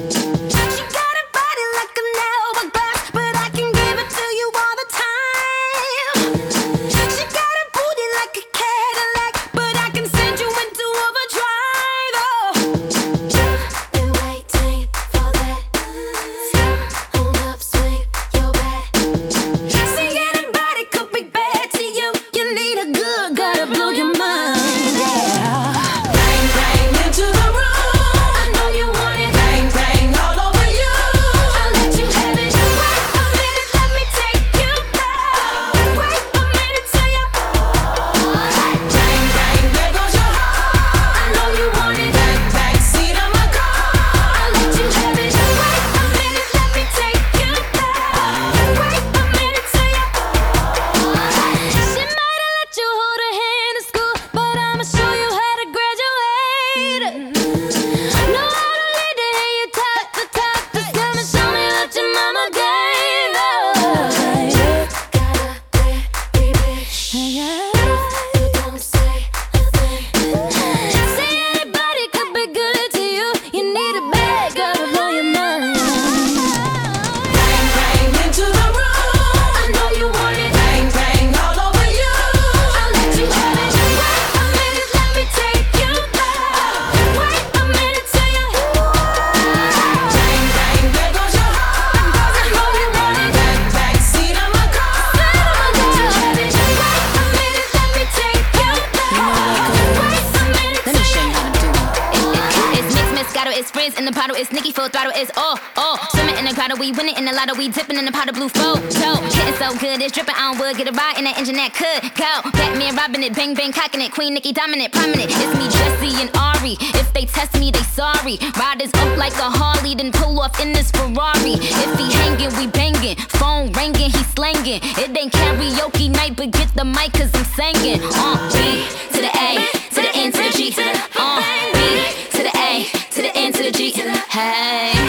She got a body like an elbow glass, but I can give it to you all the time. She got a booty like a Cadillac, but I can send you into overdrive. Oh, just been waiting for that. Hold up, swing your back. See, anybody could be bad to you. You need a good guy to blow your mind. Yeah. Bang, bang into the room. I know you want it. Bang, bang all over you. I'll let you have it. Wait a minute, let me take you back. Wait a minute till you. Bang, bang, there goes your heart. I know you want it. Bang, bang, seat of my car. I'll let you have it. Wait a minute, let me take you back. Wait a minute till you. She might have let you hold her hand in school, but I'ma show you how to graduate. Know how to lead to hear you talk the talk. Just come and show me what your mama gave. Got a pretty bitch. Don't say a thing. See, anybody could be good to you. You need a bad girl to blow your mind. Bang, bang into the room. I know you want it. Bang, bang all over you. I'll let you have it. Wait a minute, let me take you back. Wait a minute till you. Bang, bang, there goes your heart. I know you want it. Bang, bang, seat of my car. I'll let you have it. Wait a minute, let me take you back. Wait a minute Let me show you how to do it. It's mixed, Moscato, it's frizz in the bottle, it's Nicki full throttle, it's all. Swimming in the grotto, we winning in the lotto, we dipping in the pot of blue photo. Getting so good, it's dripping on wood, get a ride in that engine that could go. Batman robbing it, bang bang cocking it, Queen Nicki dominant, prominent. It's me, Jesse and Ari. If they test me, they sorry. Riders up like a Harley, then pull off in this Ferrari. If he hanging, we banging. Phone ringing, he slanging. It ain't karaoke night, but get the mic, cause I'm singing. B to the A, to the N to the G, B to the A, to the N to the G. Hey.